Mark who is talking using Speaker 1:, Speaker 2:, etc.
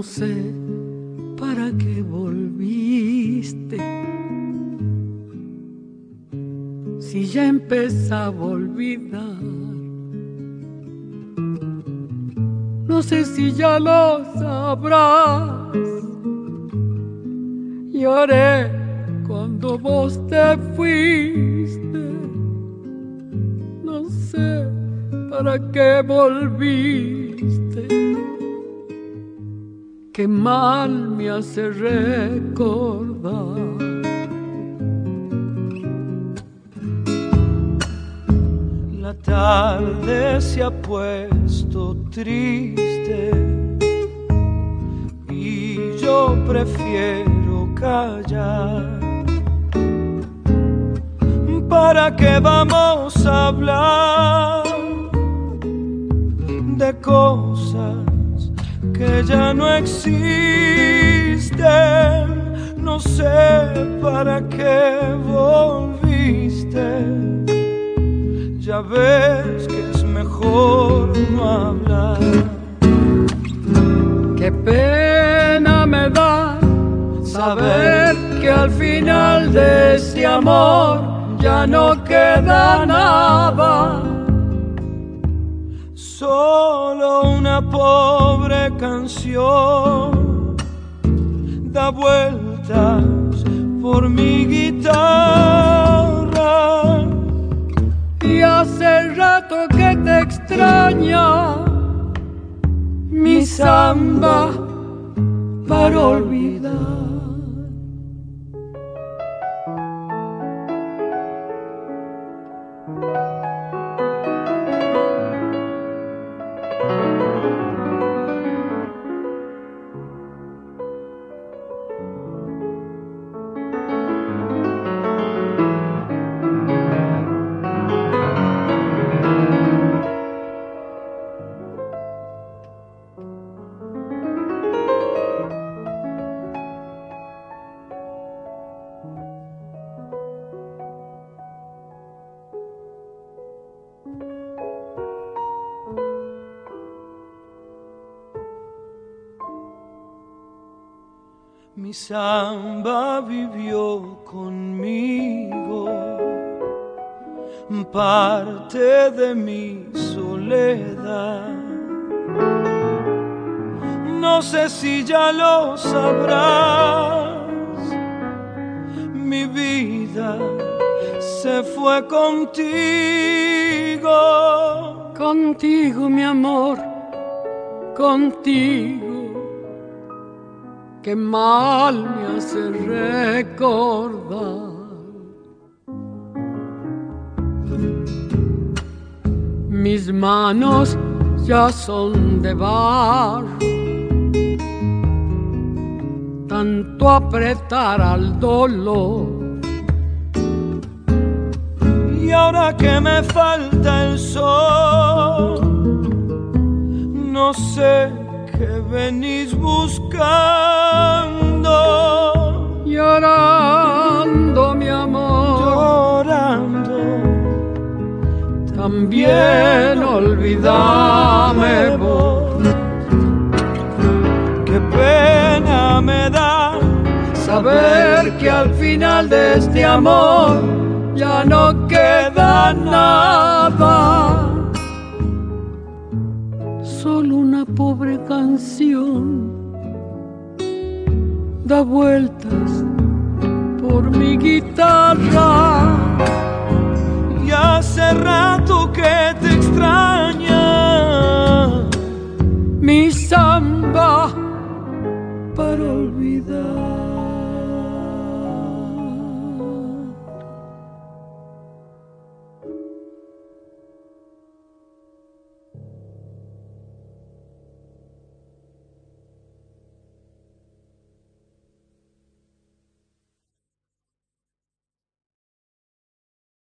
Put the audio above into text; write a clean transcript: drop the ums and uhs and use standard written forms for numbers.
Speaker 1: sé para qué volviste. Si ya empezaba a olvidar, no sé si ya lo sabrás. Lloré cuando vos te fuiste, no sé para qué volviste. Qué mal me hace recordar.
Speaker 2: La tarde se ha puesto triste y yo prefiero callar. ¿Para qué vamos a hablar de cosas que ya no existen? No sé para qué volviste. Ya ves que es mejor no hablar.
Speaker 1: Qué pena me da saber que al final de este amor ya no queda nada.
Speaker 2: Solo una pobre canción da vueltas por mi guitarra.
Speaker 1: Y hace rato que te extraña mi samba para olvidar.
Speaker 2: Mi samba vivió conmigo, parte de mi soledad. No sé si ya lo sabrás, mi vida se fue contigo.
Speaker 1: Contigo, mi amor, contigo. Qué mal me hace recordar. Mis manos ya son de barro, tanto apretar al dolor.
Speaker 2: Y ahora que me falta el sol, no sé qué venís buscando.
Speaker 1: Llorando, mi amor,
Speaker 2: llorando.
Speaker 1: También olvídame vos.
Speaker 2: Qué pena me da
Speaker 1: saber que al final de este amor ya no queda nada. Solo una pobre canción da vueltas por mi guitarra.
Speaker 2: Y hace rato que te extraña
Speaker 1: mi sangre